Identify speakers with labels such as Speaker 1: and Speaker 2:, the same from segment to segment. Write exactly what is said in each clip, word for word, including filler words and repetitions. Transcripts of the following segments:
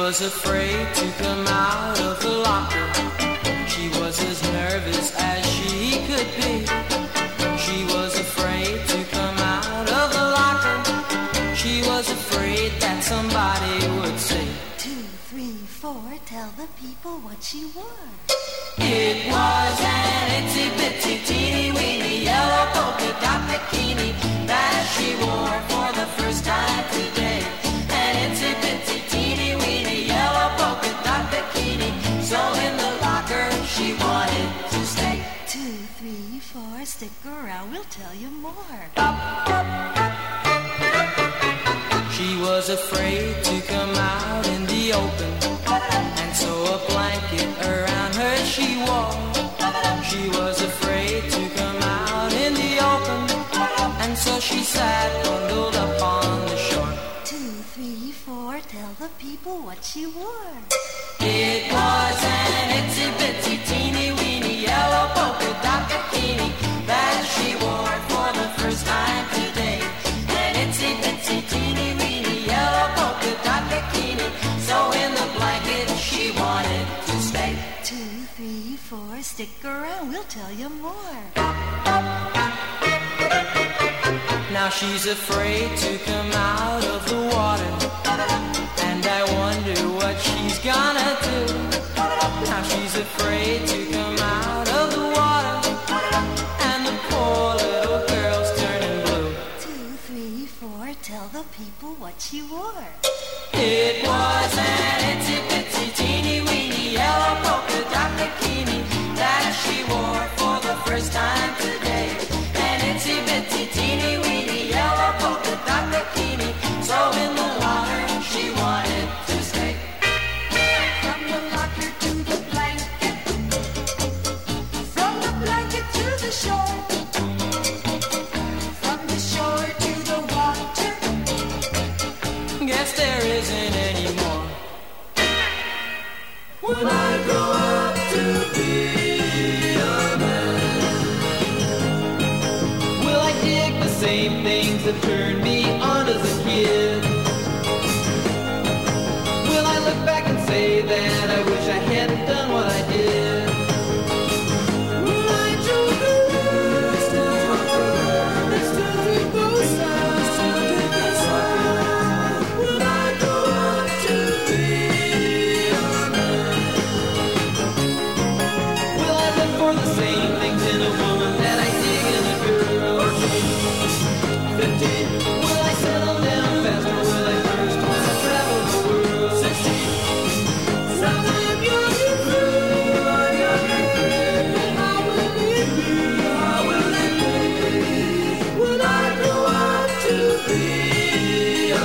Speaker 1: was afraid to come out of the locker. She was as nervous as she could be. She was afraid to come out of the locker. She was afraid that somebody would say,
Speaker 2: two, three, four, tell the people what she wore.
Speaker 1: It was an itsy bitsy teeny weeny yellow polka dot bikini that she wore for the first time today. An itsy bitsy teeny weeny yellow polka dot bikini, so in the locker she wanted to stay.
Speaker 2: Two, three, four, stick around, we'll tell you more.
Speaker 1: She was afraid to come out in the open, and so a blanket around her she wore. She was afraid to come out in the open, and so she sat bundled up on the shore.
Speaker 2: Two, three, four, tell the people what she wore.
Speaker 1: It was an itsy bitsy teeny weeny yellow polka dot bikini that she wore for the first time today. An itsy bitsy teeny weeny yellow polka dot bikini, so in the blanket she wanted to stay.
Speaker 2: Two, three, four, stick around, we'll tell you more.
Speaker 1: Now she's afraid to come out of the water, and I wonder what she's gonna do. Now she's afraid to come out of the water, and the poor little girl's turning blue.
Speaker 2: Two, three, four, tell the people what she wore.
Speaker 1: It was an itsy bitsy teeny weeny yellow polka dot bikini that she wore for the first time today. An itsy bitsy teeny weeny yellow polka dot bikini, so in the water she wanted to stay.
Speaker 3: From the locker to the blanket, from the blanket to the shore, from the shore to the water.
Speaker 1: Guess there isn't any more.
Speaker 4: When I grow up to be a man,
Speaker 1: Will I dig the same things that turned me on as a kid? Will I look back and say that I wish I hadn't done what I did?
Speaker 4: when I drove the race to next to the both sides, when I grow up to be a man,
Speaker 1: Will I look for the same things in a woman that I dig in a girl?
Speaker 4: fifteen,
Speaker 1: Will I settle down fast or will I first want to travel the world?
Speaker 4: sixteen, seventeen, young and free, young and free. How will it be? How will it be when I grow up to be a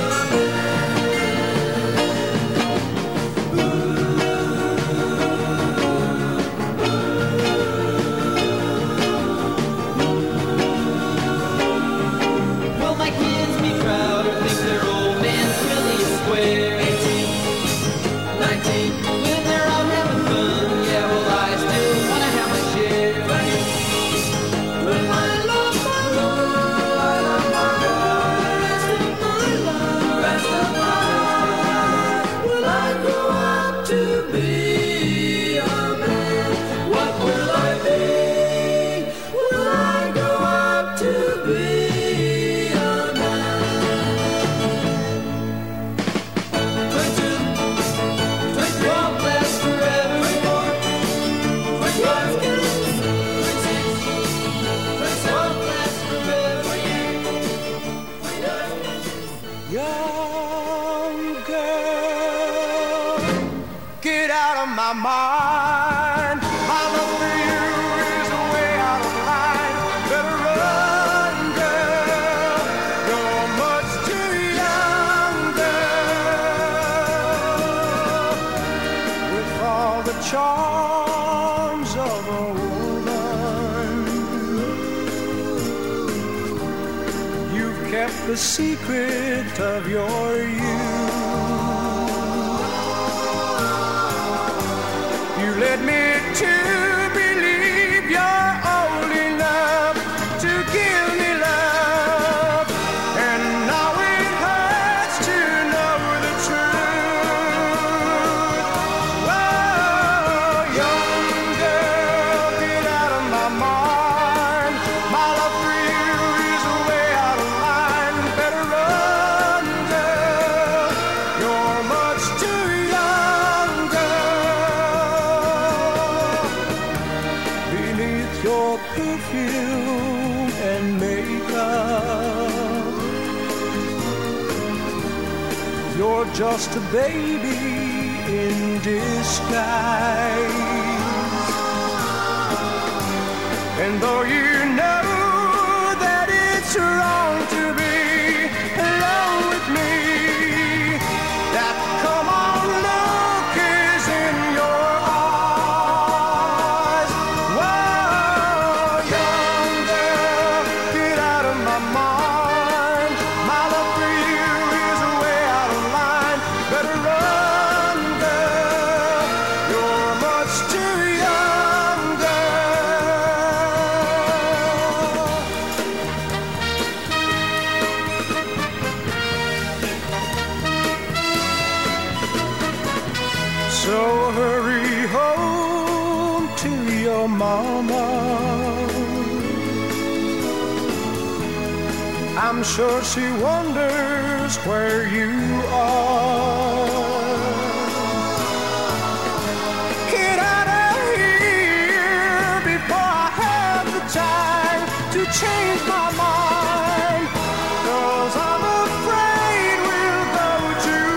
Speaker 1: Will my kids be proud or think their old man's really a square?
Speaker 4: eighteen, nineteen,
Speaker 1: When they're out having fun, yeah, well I still wanna have my share.
Speaker 4: when I love my Lord, I love my Lord, rest of my life, rest of my life. When I grow up to be a man, what will I be? When I grow up to be a man. Twenty-two, twenty-three,
Speaker 1: Won't last forever.
Speaker 4: twenty-four, twenty-five, twenty-six, twenty-seven,
Speaker 1: Won't last forever.
Speaker 5: Young girl, get out of my mind. My love for you is way out of line. Better run, girl. You're much too young, girl. With all the charms of a woman, you've kept the secret of your youth. You led me to believe you're old enough to give me love, and now it hurts to know the truth. you're just a baby in disguise. And though you know that it's wrong to be alone with me, that come on look is in your eyes. Whoa, young girl, get out of my mind. My love for you is way out of line. Better run, girl, you're much too young, girl. So hurry home to your mama. I'm sure she wonders where you are. Get out of here before I have the time to change my mind. 'Cause I'm afraid we'll go too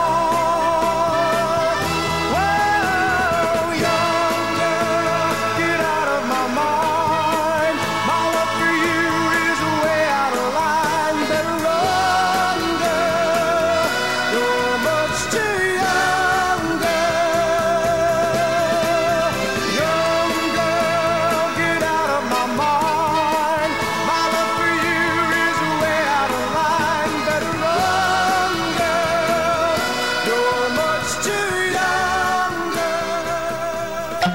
Speaker 5: far. Whoa, young girl, get out of my mind. My love for you is way out of line. Better run, girl, you're much too young, girl. Young girl, get out of my mind. My love for you is way out of line. Better run, girl, you're much too young, girl.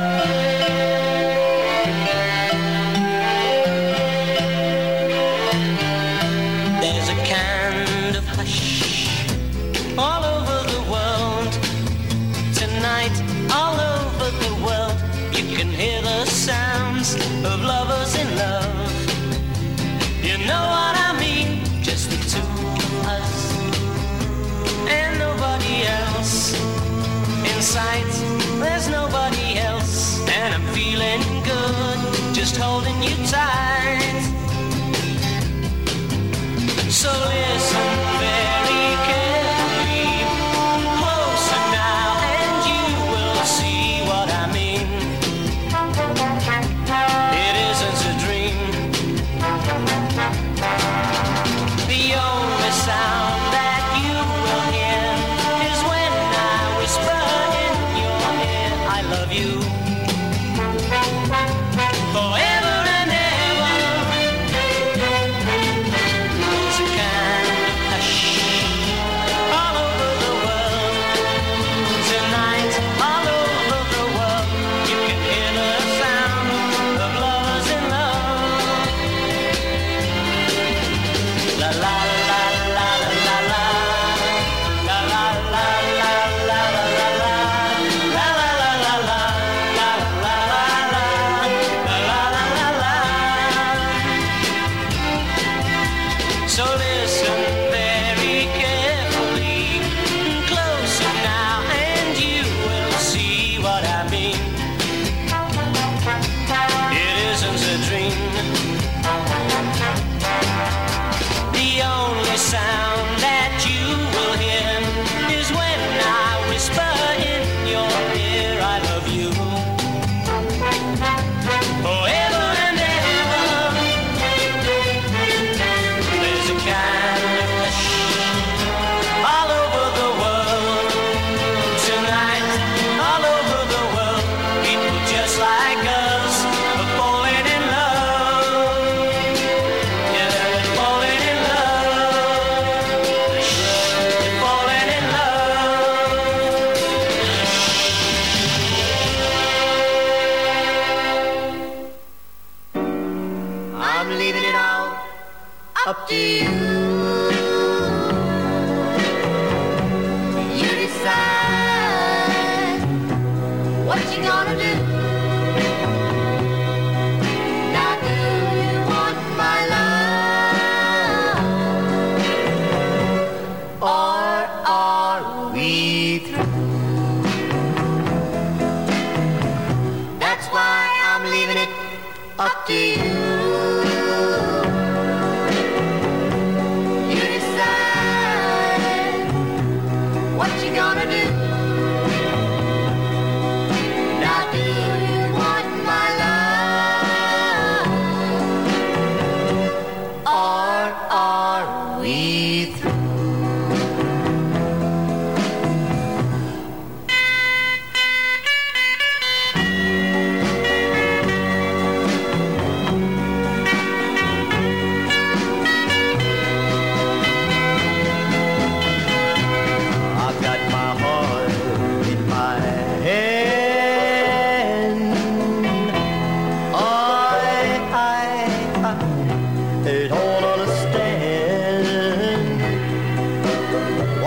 Speaker 6: There's a kind of hush all over the world. Tonight, all over the world, you can hear the sounds of lovers in love. You know what I mean? Just the two of us and nobody else. In sight, there's nobody else. And I'm feeling good, just holding you tight. So listen very carefully, closer now, and you will see what I mean. It isn't a dream. The only sound that you will hear is when I whisper in your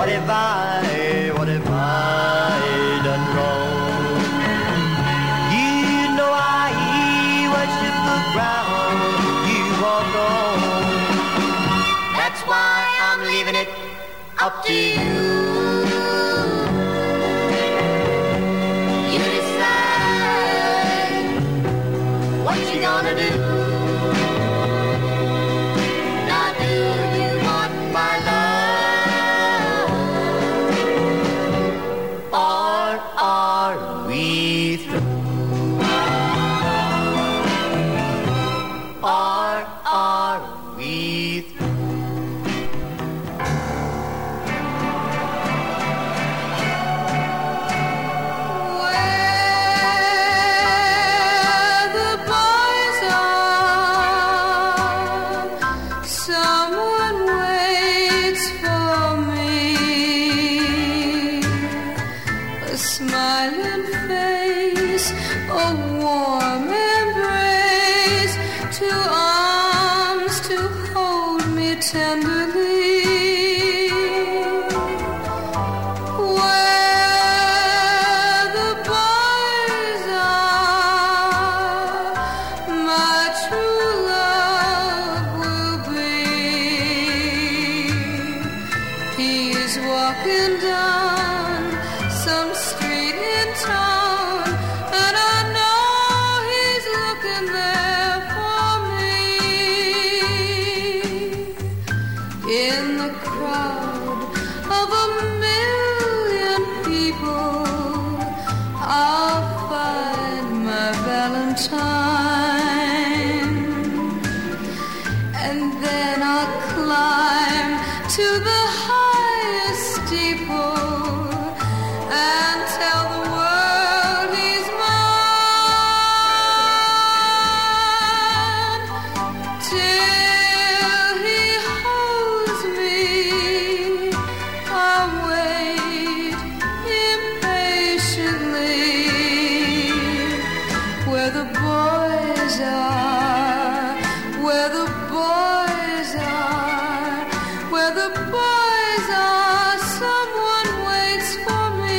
Speaker 7: What have I, what have I done wrong? You know I worship the ground you walk on. That's why I'm leaving it up to you. You decide what you gonna do. Now do you want my love, or are we through? Or are we through?
Speaker 8: Smiling face, a warm embrace, two arms to hold me tenderly. Where the boys are, my true love will be. He is walking down some street in town, and I know he's looking there for me. In the crowd of a million people, I'll find my Valentine, and then I'll climb to the highest steeple and tell the world he's mine, till he holds me. I'll wait impatiently where the boys are, where the boys are, where the boys are. Someone waits for me.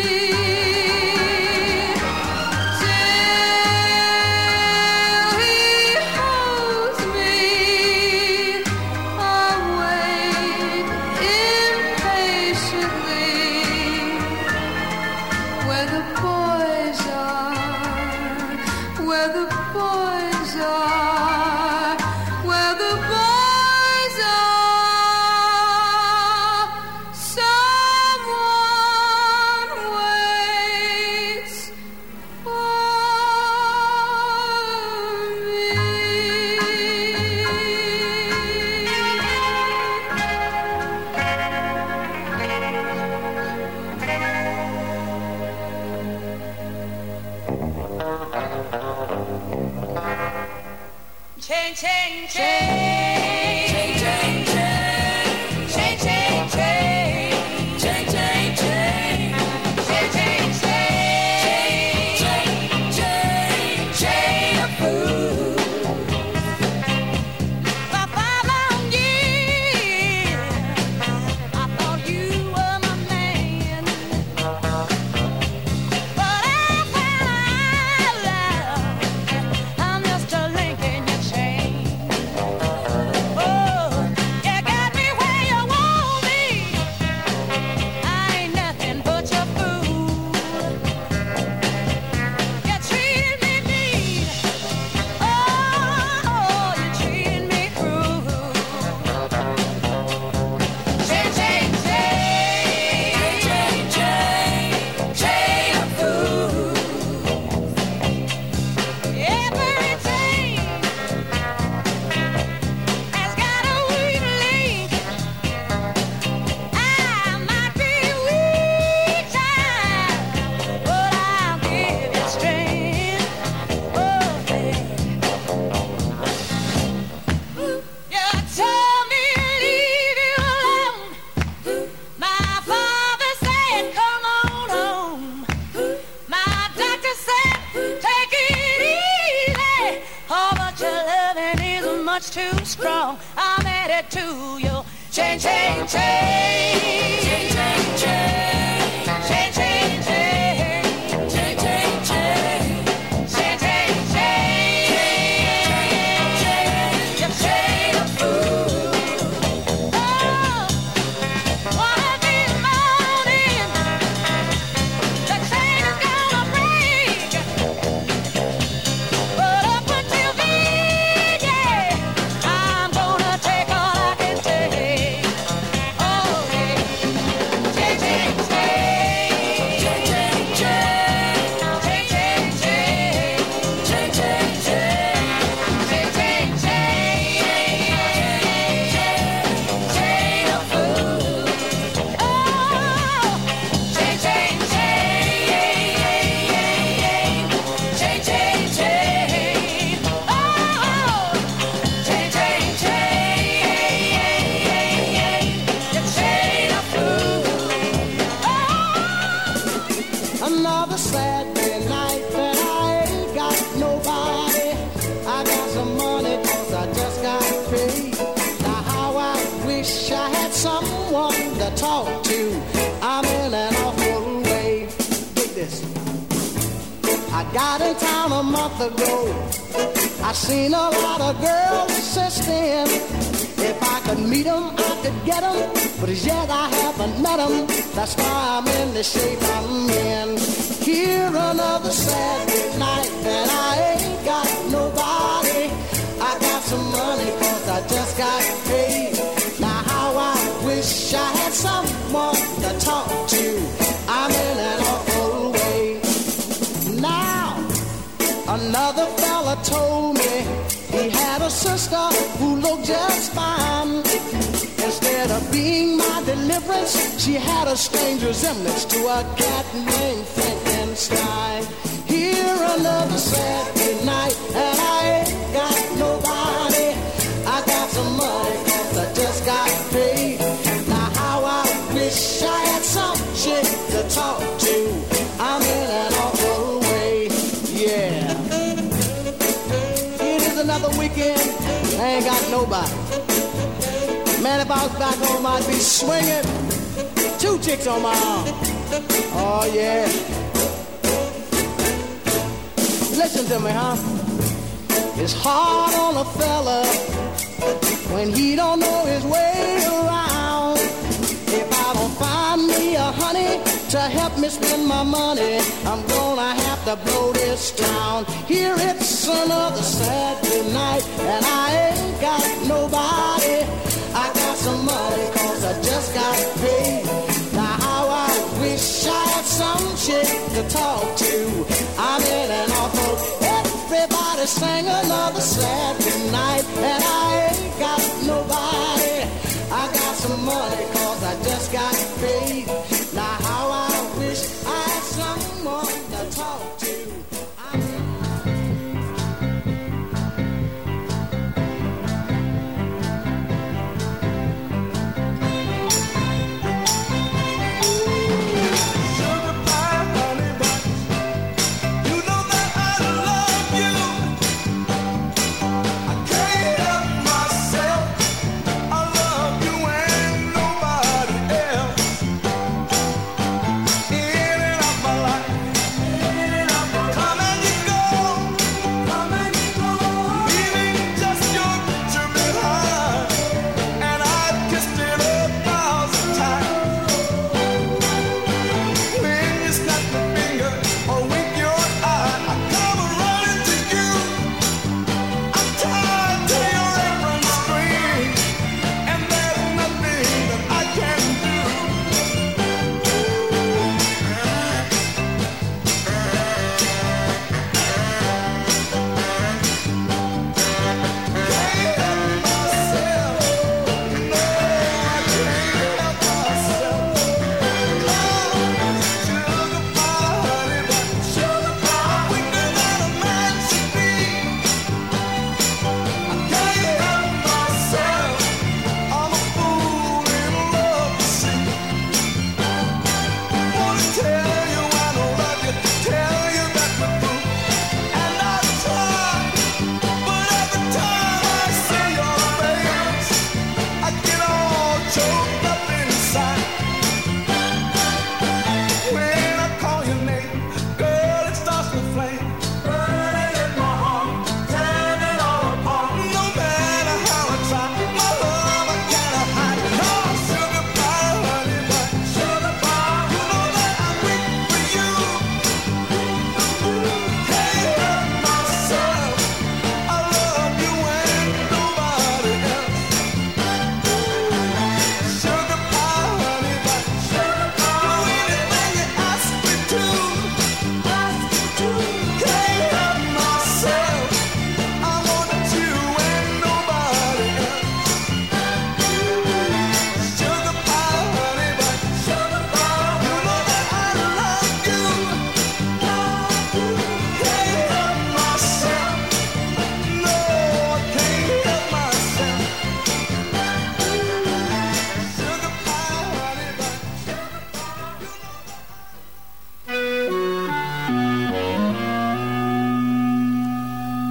Speaker 3: Chain, chain, chain, chain, chain, chain, chain, chain, chain, chain, chain, chain, chain, chain, chain, chain, chain of fools. For five long years, I thought you were my man, but I found out I'm just a link in your chain. Oh, you got me where you want me. I ain't nothing but your fool. You treated me mean. Oh, you treated me cruel. Chain, chain, chain, chain, chain, chain of fools. Every chain has got a weak link. I might be weak, child, but I'll give you strength. Oh, baby. You told me to leave you alone. My father said, come on home. My doctor said, take it easy. Oh, but your loving is much too strong. I'm headed to you. Chain, chain, chain, chain, chain,
Speaker 5: talk to. I'm in an awful way. Get this. I got in town a month ago. I seen a lot of girls since then. If I could meet them, I could get them. But as yet I haven't met them. That's why I'm in the shape I'm in. Here another Saturday night and I ain't got nobody. I got some money cause I just got paid. Now how I wish I had someone to talk to. I'm in an awful way. Now another fella told me he had a sister who looked just fine. Instead of being my deliverance, she had a strange resemblance to a cat named Frankenstein. Here another Saturday night and I ain't got nobody. I got some money cause I just got paid. Now how I wish I had some shit to talk to. I'm in an awful way, yeah. It is another weekend, I ain't got nobody. Man, if I was back home, I'd be swinging. Two chicks on my arm. Oh, yeah. Listen to me, huh? It's hard on a fella when he don't know his way around. If I don't find me a honey to help me spend my money, I'm gonna have to blow this town. Here it's another Saturday night and I ain't got nobody. I got some money cause I just got paid. Now how I wish I had some shit to talk to. I'm in an awful. Everybody sang another Saturday night and I ain't got nobody. I got some money cause I just got paid. Now how I wish I had someone to talk to.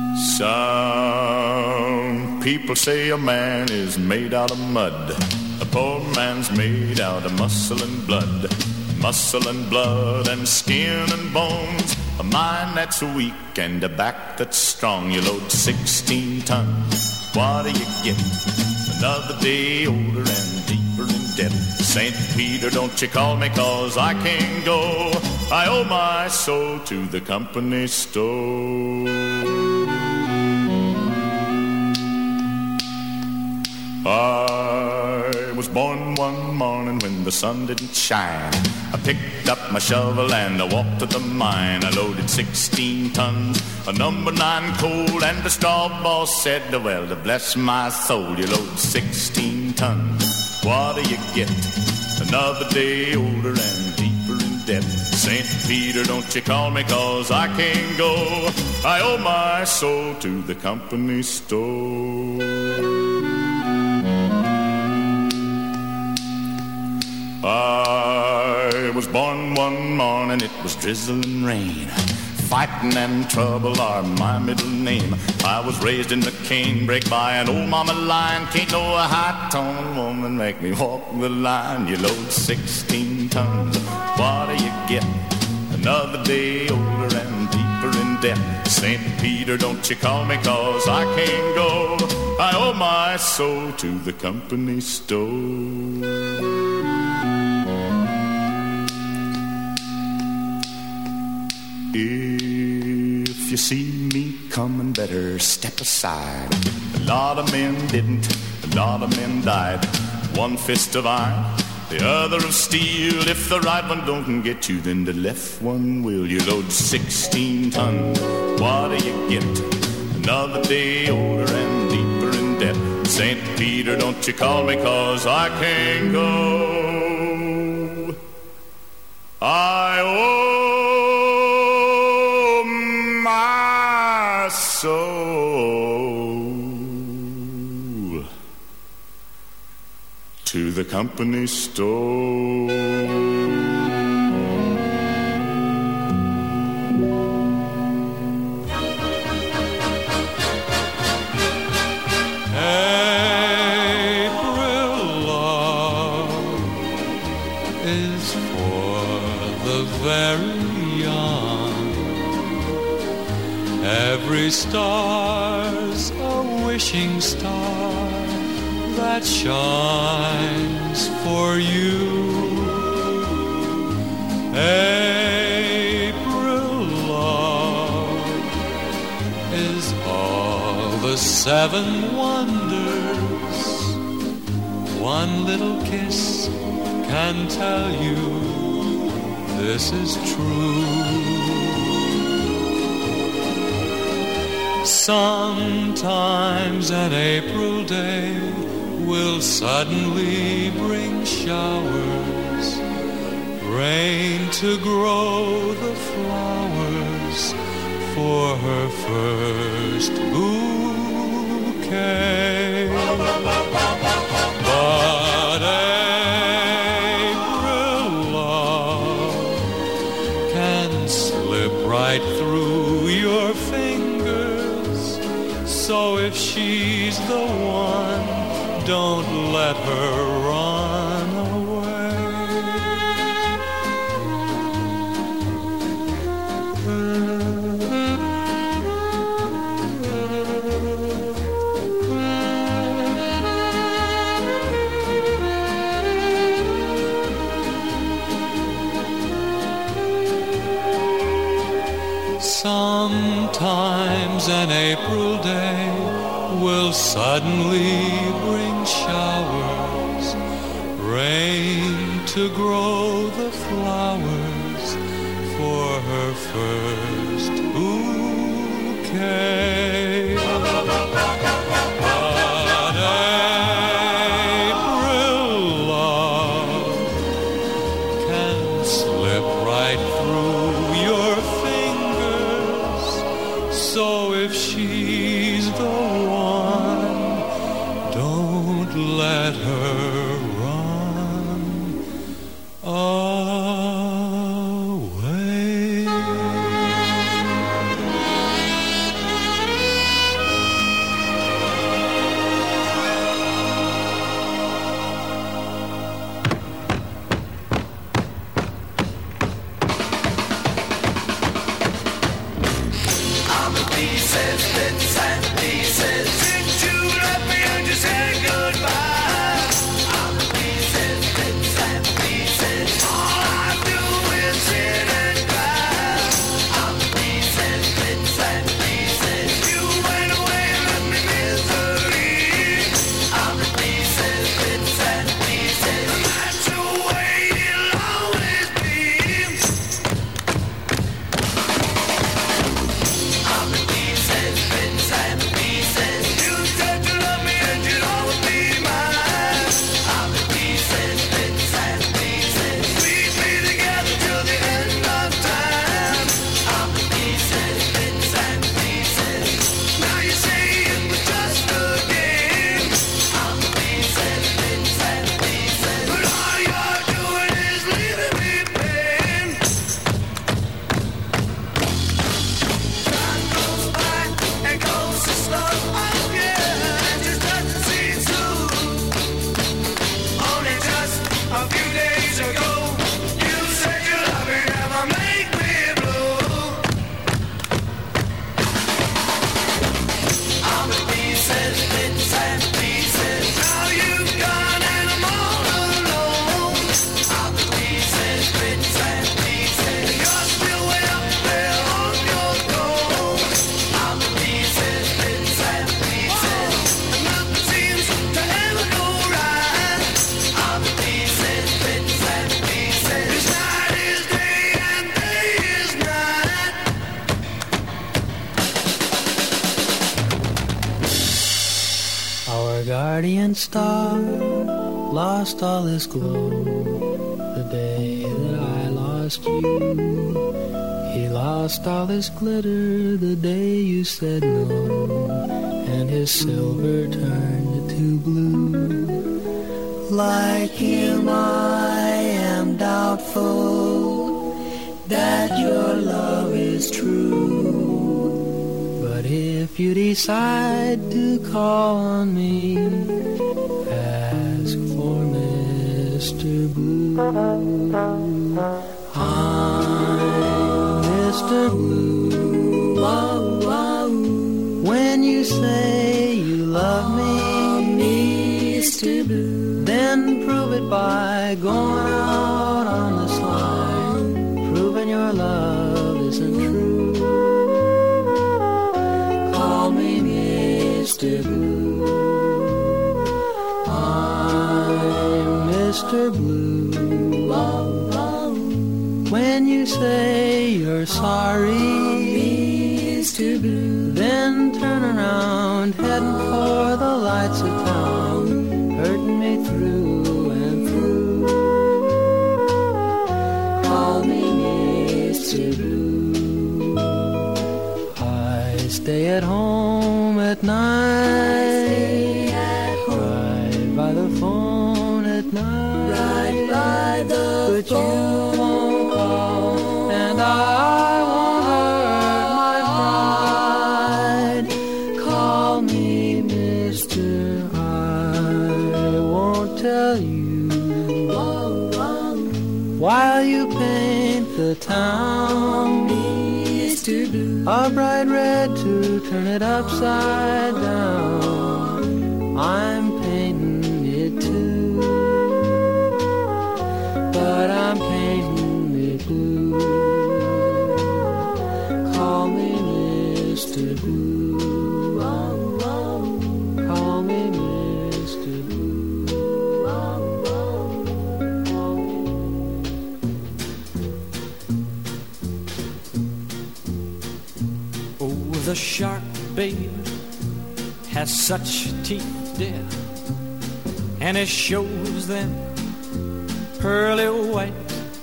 Speaker 9: Some people say a man is made out of mud, poor man's made out of muscle and blood, muscle and blood and skin and bones. A mind that's weak and a back that's strong. You load sixteen tons, what do you get? Another day older and deeper in debt. Saint Peter, don't you call me, cause I can't go. I owe my soul to the company store. I was born one morning when the sun didn't shine. I picked up my shovel and I walked to the mine. I loaded sixteen tons, a number nine coal, and the straw boss said, well, to bless my soul, you load sixteen tons, what do you get? Another day older and deeper in debt. Saint Peter, don't you call me, cause I can't go. I owe my soul to the company store. I was born one morning, it was drizzling rain. Fighting and trouble are my middle name. I was raised in the canebrake by an old mama lion. Can't no high-tone woman make me walk the line. You load sixteen tons, what do you get? Another day older and deeper in debt. Saint Peter, don't you call me, cause I can't go. I owe my soul to the company store. If you see me coming, better step aside. A lot of men didn't, a lot of men died. One fist of iron, the other of steel. If the right one don't get you, then the left one will. You load sixteen tons, what do you get? Another day older and deeper in debt. Saint Peter, don't you call me, cause I can't go. I owe soul to the company store.
Speaker 10: April love is for the very young. Every star's a wishing star that shines for you. April love is all the seven wonders. One little kiss can tell you this is true. Sometimes an April day will suddenly bring showers, rain to grow the flowers for her first bouquet. But April love can slip right through your fingers. So if she's the one, don't let her run away. Sometimes an April day will suddenly bring showers, rain to grow the flowers for her first bouquet. But April love can slip right through your fingers. So if she's the one, don't let her run away.
Speaker 11: morning star lost all his glow the day that I lost you. He lost all his glitter the day you said no, and his silver turned to blue. Like him I am doubtful that your love is true, but if you decide to call on me, ask for Mister Blue. I'm Mister Blue. Whoa, whoa. When you say you love me, Mister Blue, then prove it by going out on this line, proving your love isn't true. Call me Mister Blue. I'm Mister Blue. Whoa, whoa. When you say you're sorry, Mister Blue, then turn around, heading for the lights of town, hurting me through and through. Call me Mister Blue. I stay at home at night, right by the phone at night, right by the but phone. You won't call, and I won't hurt my pride. Call me Mister I won't tell you while you paint the town, Mister Blue, a bright red to turn it upside down. I'm painting it too, but I'm painting it blue. Call me Mister Blue. Call me Mister Blue. Call me.
Speaker 12: Oh, the shark, babe, has such teeth, dear, and it shows them pearly white.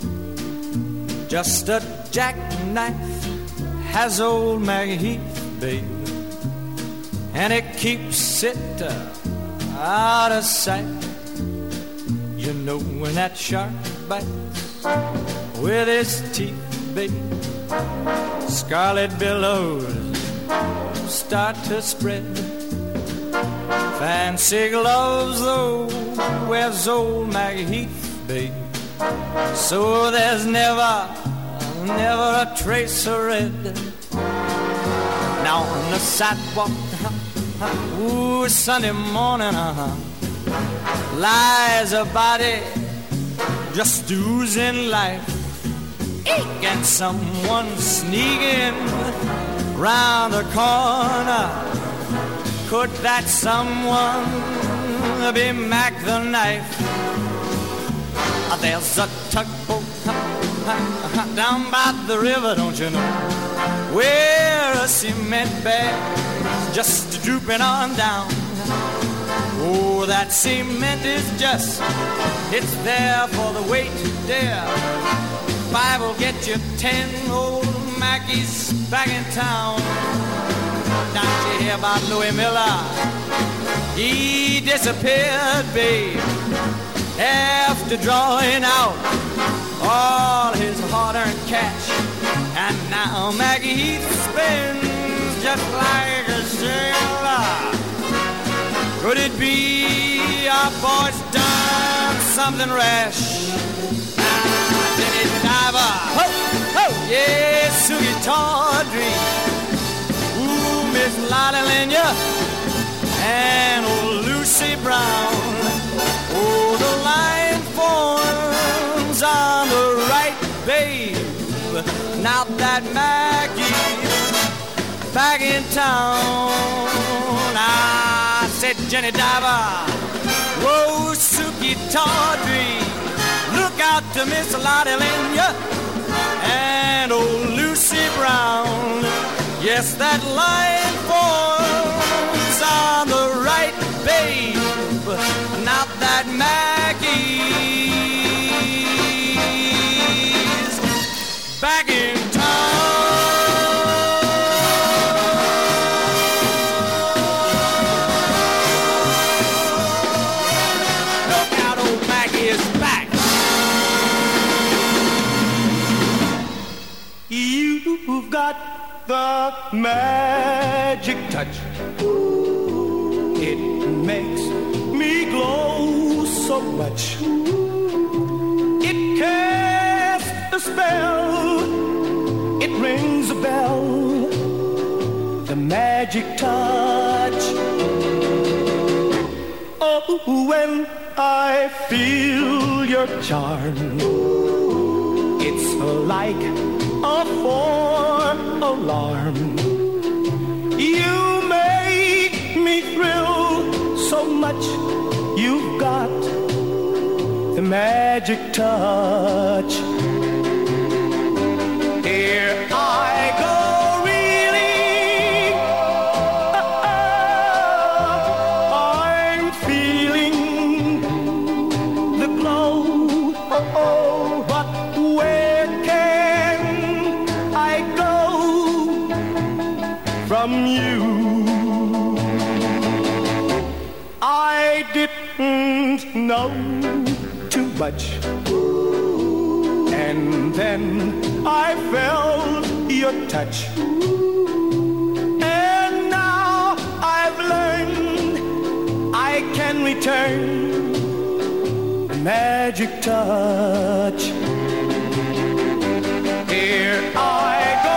Speaker 12: Just a jackknife has old Maggie Heath, babe, and it keeps it uh, out of sight. You know when that shark bites with his teeth, babe, scarlet billows start to spread. Fancy gloves, though, wears old Maggie Heath, babe, so there's never, never a trace of red. Now on the sidewalk, ooh, Sunday morning, uh-huh, lies a body just oozing life. Eek, and someone sneaking round the corner. Could that someone be Mac the Knife? There's a tugboat down by the river, don't you know, where a cement bag's just drooping on down. Oh, that cement is just, it's there for the weight to dare. Five will get you ten old Mackies back in town. Don't you hear about Louis Miller? He disappeared, babe, after drawing out all his hard-earned cash. And now Maggie Heath spins just like a sailor. Could it be our boy's done something rash? Ah, Jenny Diver, ho, ho, yeah, Sugie Tawdry, ooh, Miss Lotte Lenya, and old Lucy Brown. Oh, the line forms on the right, babe. Now that Maggie's back in town, I said, Jenny Diver, whoa, Sugie Tawdry, look out to Miss Lotte Lenya and old Lucy Brown. Yes, that line forms on the right, babe. at Maggie's back in town. Look out, old Maggie is back.
Speaker 5: You've got the magic touch. It makes me glow so much. It casts a spell. It rings a bell. The magic touch. Oh, when I feel your charm, it's like a four-alarm. You make me thrill so much. You've got the magic touch. Here I go, reeling. I'm feeling the glow. Oh, but where can I go from you? I didn't know too much, and then I felt your touch, and now I've learned I can return the magic touch. Here I go.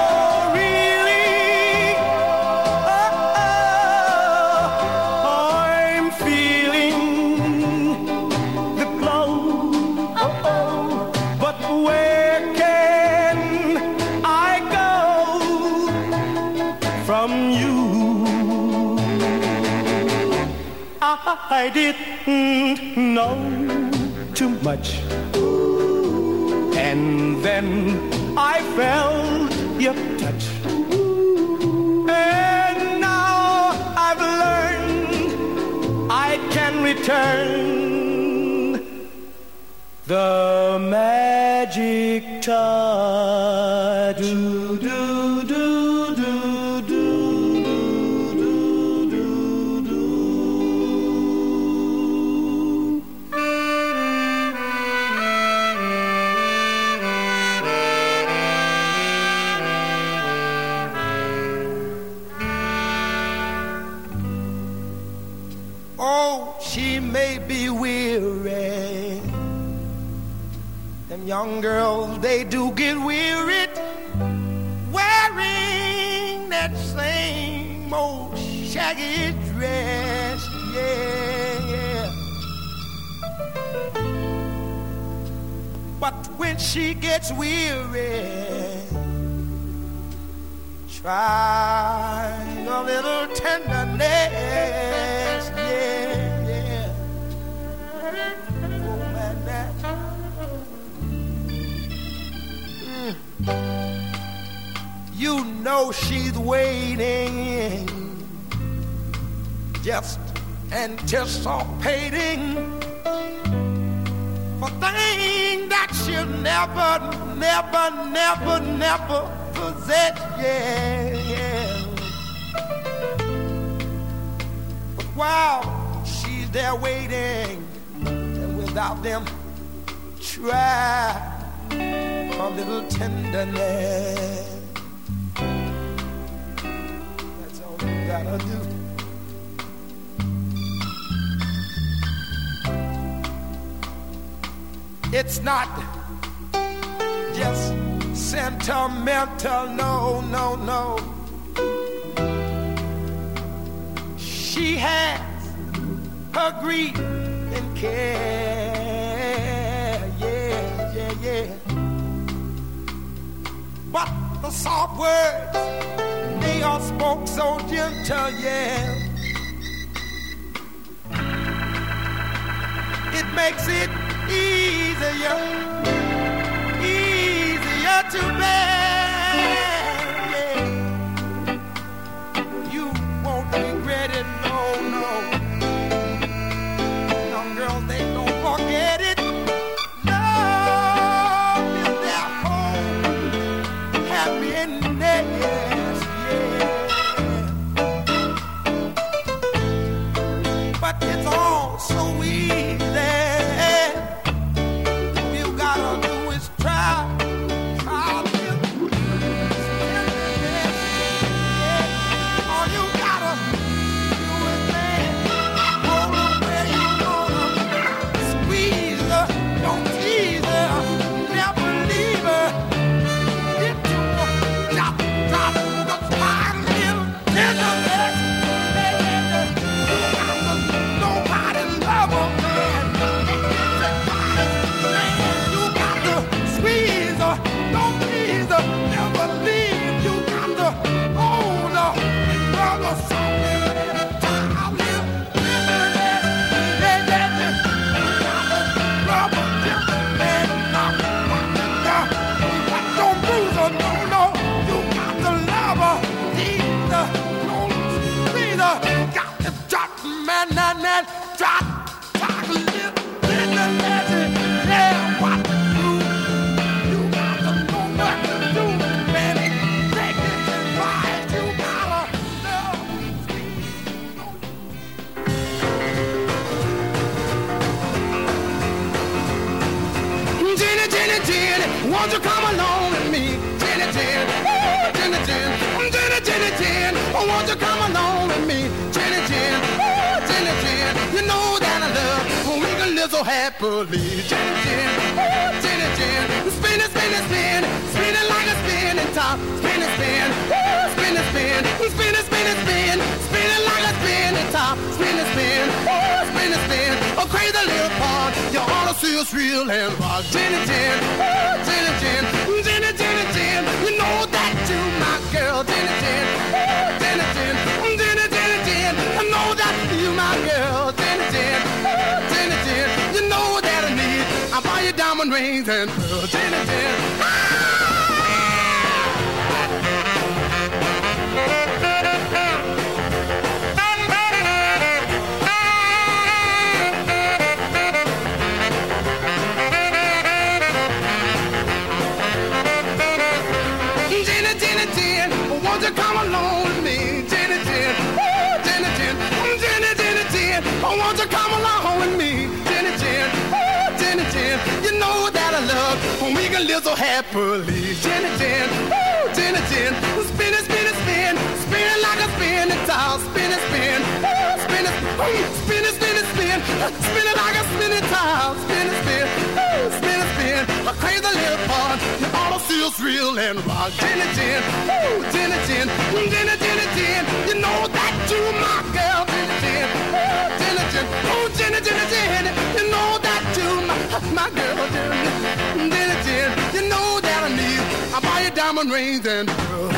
Speaker 5: I didn't know too much, and then I felt your touch, and now I've learned I can return the magic touch. Do, do, do, do, do. She may be weary. Them young girls, they do get wearied wearing that same old shaggy dress. Yeah, yeah. But when she gets weary, try a little tenderness. Yeah. You know she's waiting, just anticipating for things that she'll never, never, never, never possess. Yeah, yeah. But while she's there waiting, and without them, try a little tenderness. That's all you gotta do. It's not just sentimental, no, no, no. She has her grief and care, yeah, yeah, yeah. But the soft words, they are spoke so gentle, yeah. It makes it easier, easier to bear, yeah. You won't regret it, no, no. Young girls, they know squeeze. Don't please never leave. You got to hold on, brother, something. Man, man, man, drop, drop, live, live the legend. Yeah, what to do? You got to know what to do, man. Take it right, you gotta love. Jenny, Jenny, Jenny, won't you come along with me? Jenny, Jenny, oh, Jenny, Jenny, Jenny, Jenny, Jenny, oh, won't you come along with me? Jenny, Jenny. You know that I love when we can live so happily. Jenny, Jenny, oh, Jenny, Jenny. Spin it, spin it, spin it, spin it like a spinning top. Spin it, spin, oh, spin it, spin, spin it, spin it, spin, spin it like a spinning top. Spin it, spin, oh, spin it, spin. A crazy little part, you ought to see us real and rock. Jenny, Jenny, oh, Jenny, Jenny, Jenny, Jenny, Jenny. You know that you my girl, Jenny, Jenny, oh, Jenny, Jenny, Jenny, Jenny, Jenny. I know that you my girl. You know that I need. I buy you diamond rings and pearls. Jenny, Jenny. Jenny, Jenny, Jenny, won't you come along with me? Jenny, Jenny, oh, Jenny, Jenny, Jenny, Jenny, Jenny, oh, won't you come along with me? Jenny, Jenny, oh, Jenny, Jenny, you know that I love when we can live so happily. Jenny, Jenny, oh, Jenny, Jenny, spin it, spin it, spin, spin it like a spinning top. Spin it, spin, oh, spin it, oh, spin it, spin it, spin, spin it like a spinning top. Spin it, spin, oh, spin it, spin, a crazy little part. You all feels real and rock. Jenny, Jenny, oh, Jenny, Jenny, Jenny, Jenny, Jenny, you know that you my girl. Jenny, Jenny, oh, Jenny, Jenny, oh, Jenny, Jenny, Jenny, you know that you my, my girl. Jenny, Jenny, Jenny, you know that I need. I buy you diamond rings and pearls.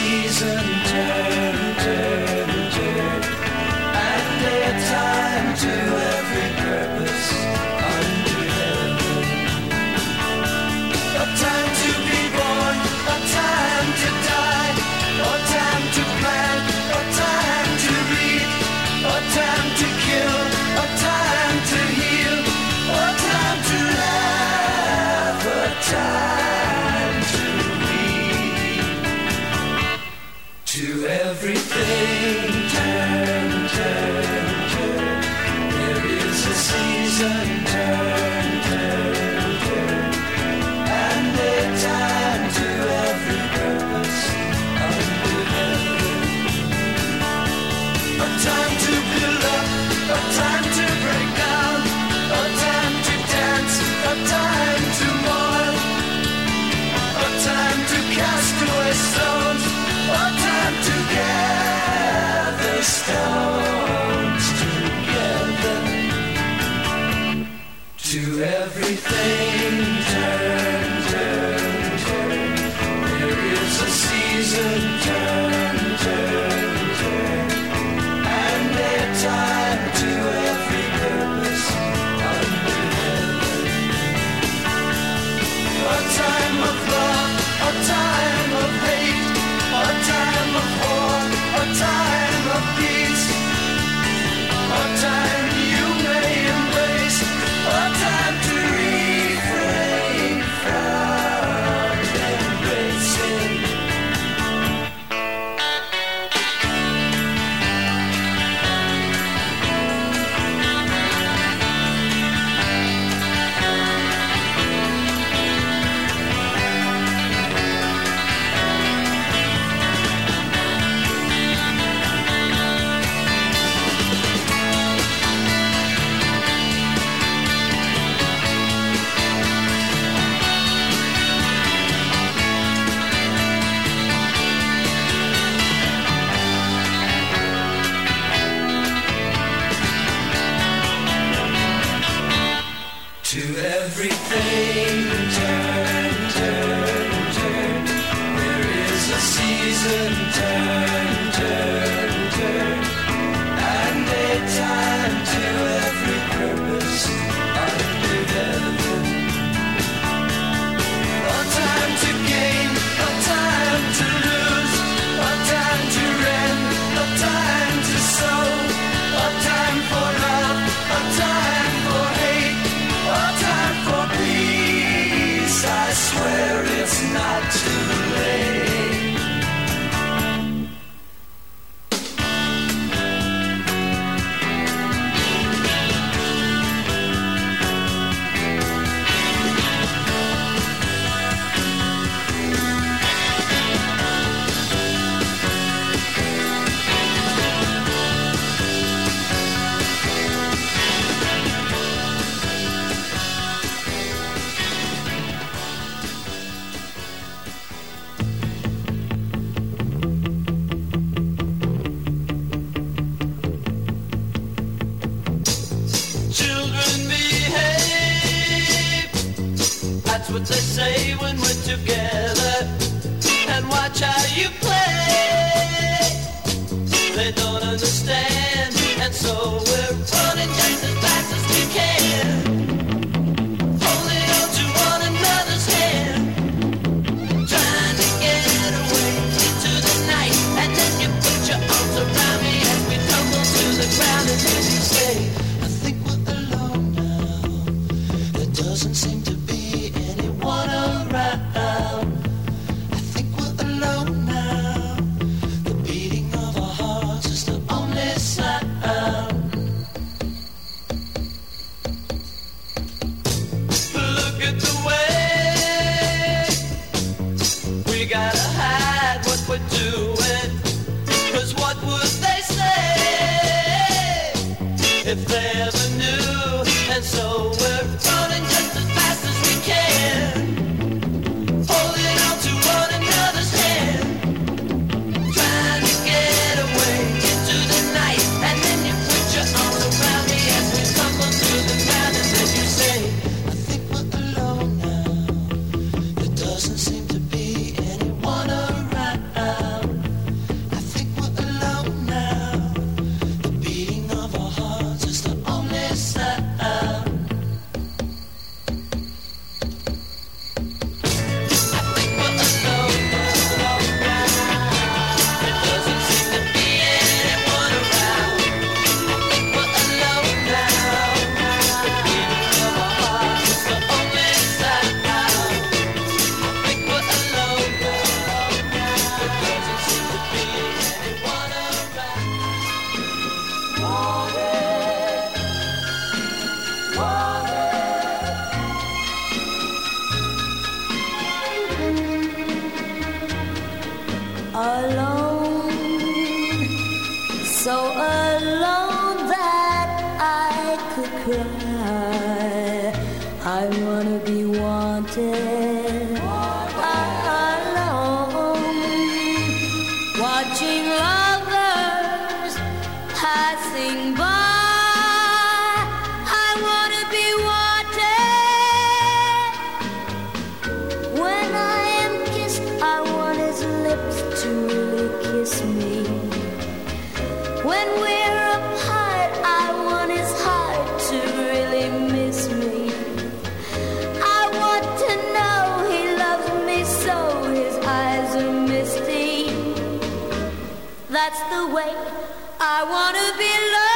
Speaker 4: Turn, turn, turn, and their time to
Speaker 13: what they say when we're together and watch how you play. They don't understand, and so we're running just as fast as we can, holding on to one another's hand, trying to get away into the night. And then you put your arms around me as we tumble to the ground, and then you say, I think we're alone now. There doesn't seem to be anyone around. I think we're alone now. The beating of our hearts is the only sound. Look at the way we gotta hide what we're doing. 'Cause what would they say if they ever knew? And so we're running just as fast as we can, holding on to one another's hand, trying to get away into the night. And then you put your arms around me as we tumble through the ground, and then you say, I think we're alone now. There doesn't seem to be anyone around. I think we're alone now. The beating of our hearts is the only sound. I think we're alone now. There doesn't seem to be anyone around. I think we're alone now. The beating of our hearts is the only sound. I think we're alone now. There doesn't seem to be anyone around.
Speaker 14: Alone, so alone that I could cry. I wanna be wanted. Alone, watching lovers passing by. I wanna be wanted. When I am kissed, I want his lips to really kiss me. When we're apart, I want his heart to really miss me. I want to know he loves me so his eyes are misty. That's the way I want to be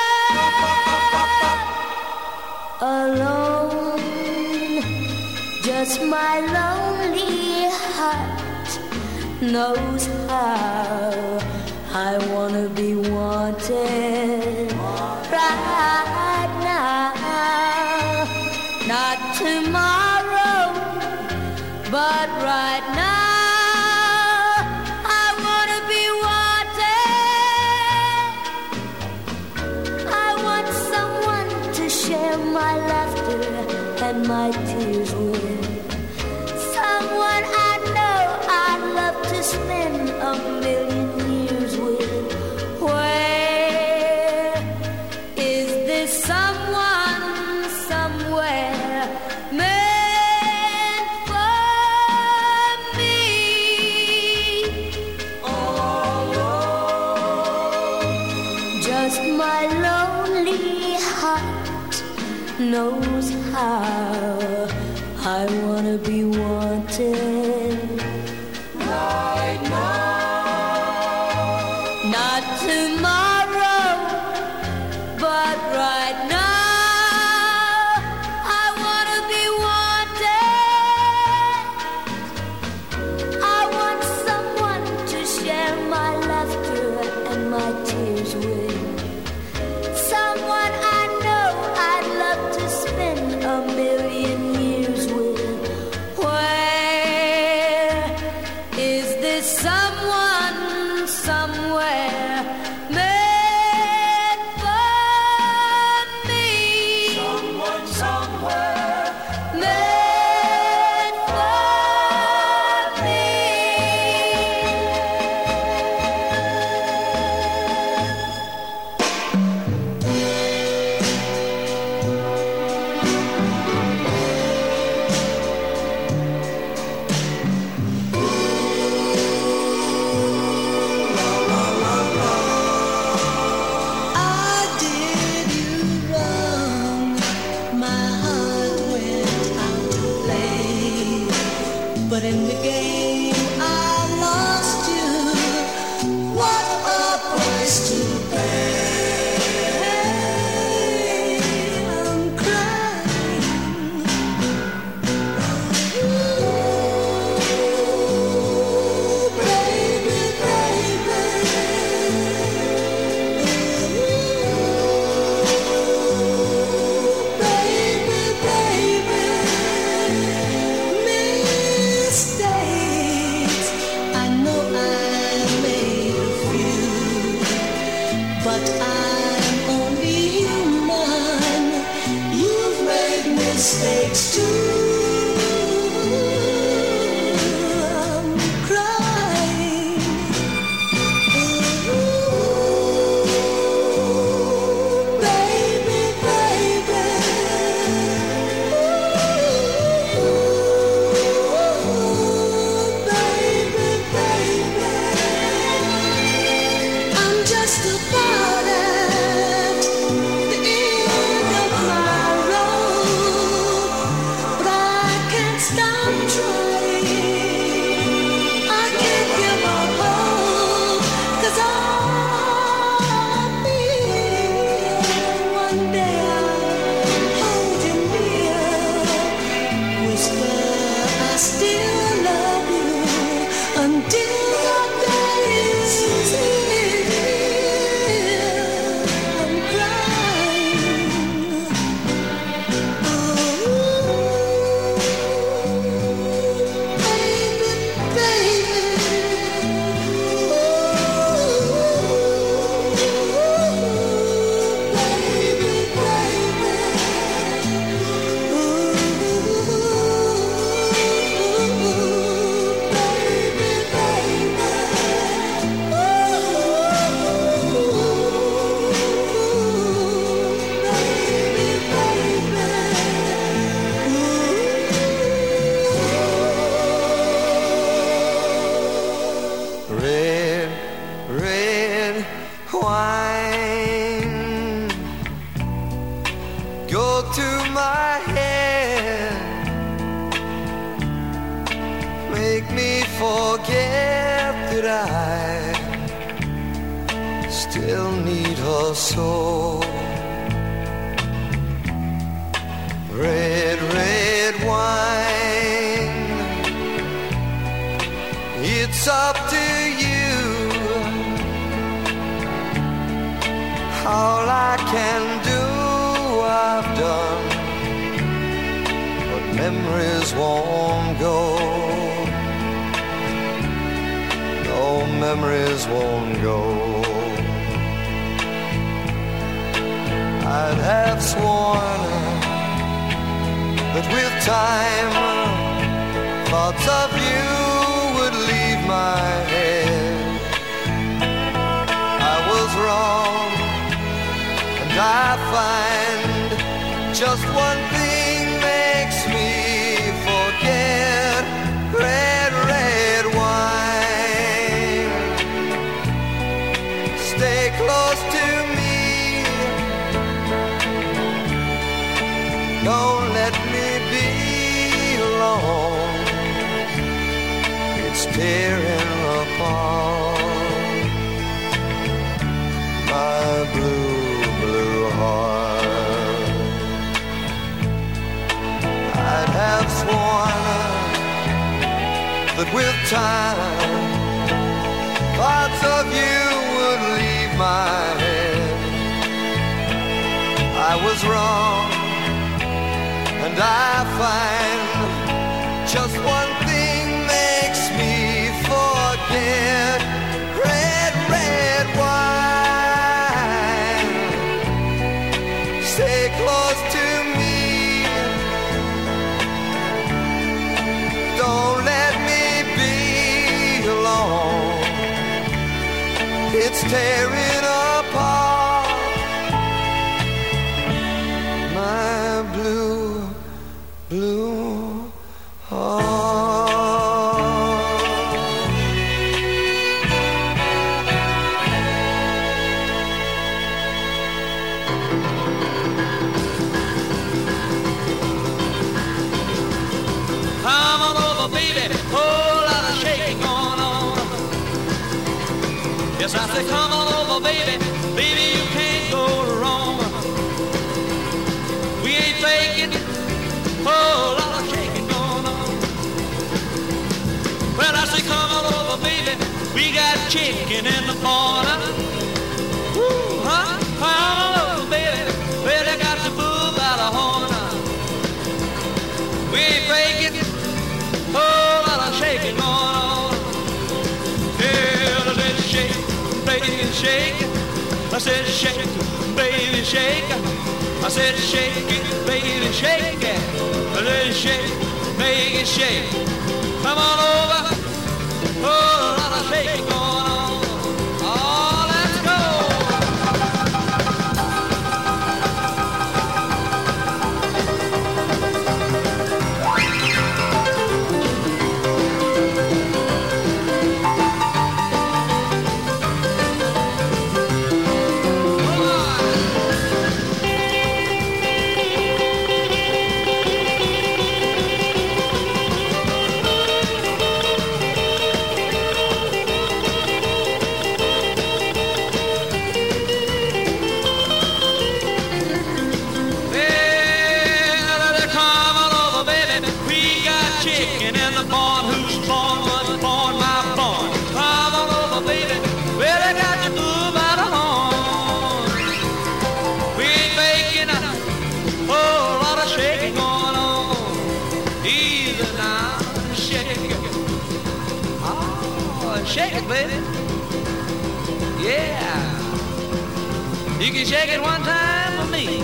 Speaker 14: loved. Alone, just my lonely heart knows how I wanna be wanted right now. Not tomorrow, but right now. I wanna be wanted. I want someone to share my laughter and my tears with. Someone I know I'd love to spend a million years with. Where is this someone somewhere meant for me? Just my lonely heart knows how I wanna be wanted right now. Not tomorrow, but right now. I wanna be wanted. I want someone to share my laughter and my tears with. Someone I know I'd love to spend a million years with. Where is this someone somewhere meant for me? Someone somewhere meant for me.
Speaker 15: but I'm only human. You've made mistakes too. I'm crying. Ooh, baby, baby. Ooh, baby, baby. I'm just about at the end of my road, but I can't stop trying. I can't give up hope, 'cause I feel one day I'll hold you near, whisper I still love you until that day is here. I'm crying.
Speaker 5: Red, red wine, go to my head, make me forget that I still need her so. Red, red wine, it's up to you. All I can do, I've done, but memories won't go. No, memories won't go. I'd have sworn that with time thoughts of you would leave my head. I was wrong, and I find just one thing makes me forget. Red, red wine, stay close to me. Don't let me be alone. It's tearing apart my blue, blue heart. I'd have sworn that with time thoughts of you would leave my head. I was wrong, and I find just one thing makes me forget. Red, red wine, stay close to me. Don't let me be alone. It's tearing apart my blue, blue heart.
Speaker 13: Come on over, baby, whole lot of shaking going on. Yes, I say come on over, baby, baby, you can't go wrong. We ain't faking, whole lot of shaking going on. Well, I say come on over, baby, we got chicken in the corner. Woo, huh? Come on over, baby, well, I got the bull by the horn. We ain't faking, whole lot of shaking going on. Yeah, let's shake, baby, shake.
Speaker 12: I said, shake it, baby, shake it. I said, shake it, baby, shake it. I said, shake it, make it shake. Come on over. Oh, a lot of shaking going on. Oh, let's go. Shake it, baby. Yeah. You can shake it one time for me.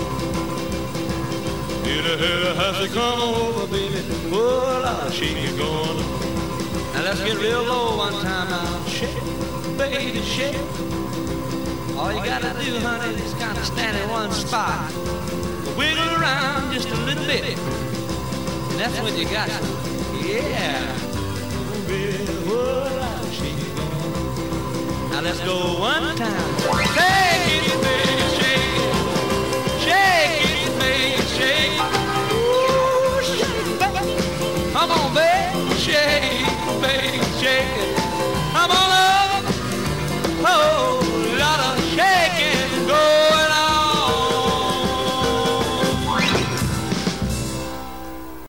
Speaker 12: You know, have to come over, baby. Oh, a lot of shaking going on. Now let's get real low one time now. Shake it, baby, shake it. All you gotta do, honey, is kind of stand in one spot. Wiggle around just a little bit. And that's when you got it. Yeah. Oh, baby, oh, now let's go one time. Shake it, baby, shake it. Shake it, baby, shake it. Ooh, shake it, baby. Come on, baby, shake it, baby, shake it. Come on up. Oh.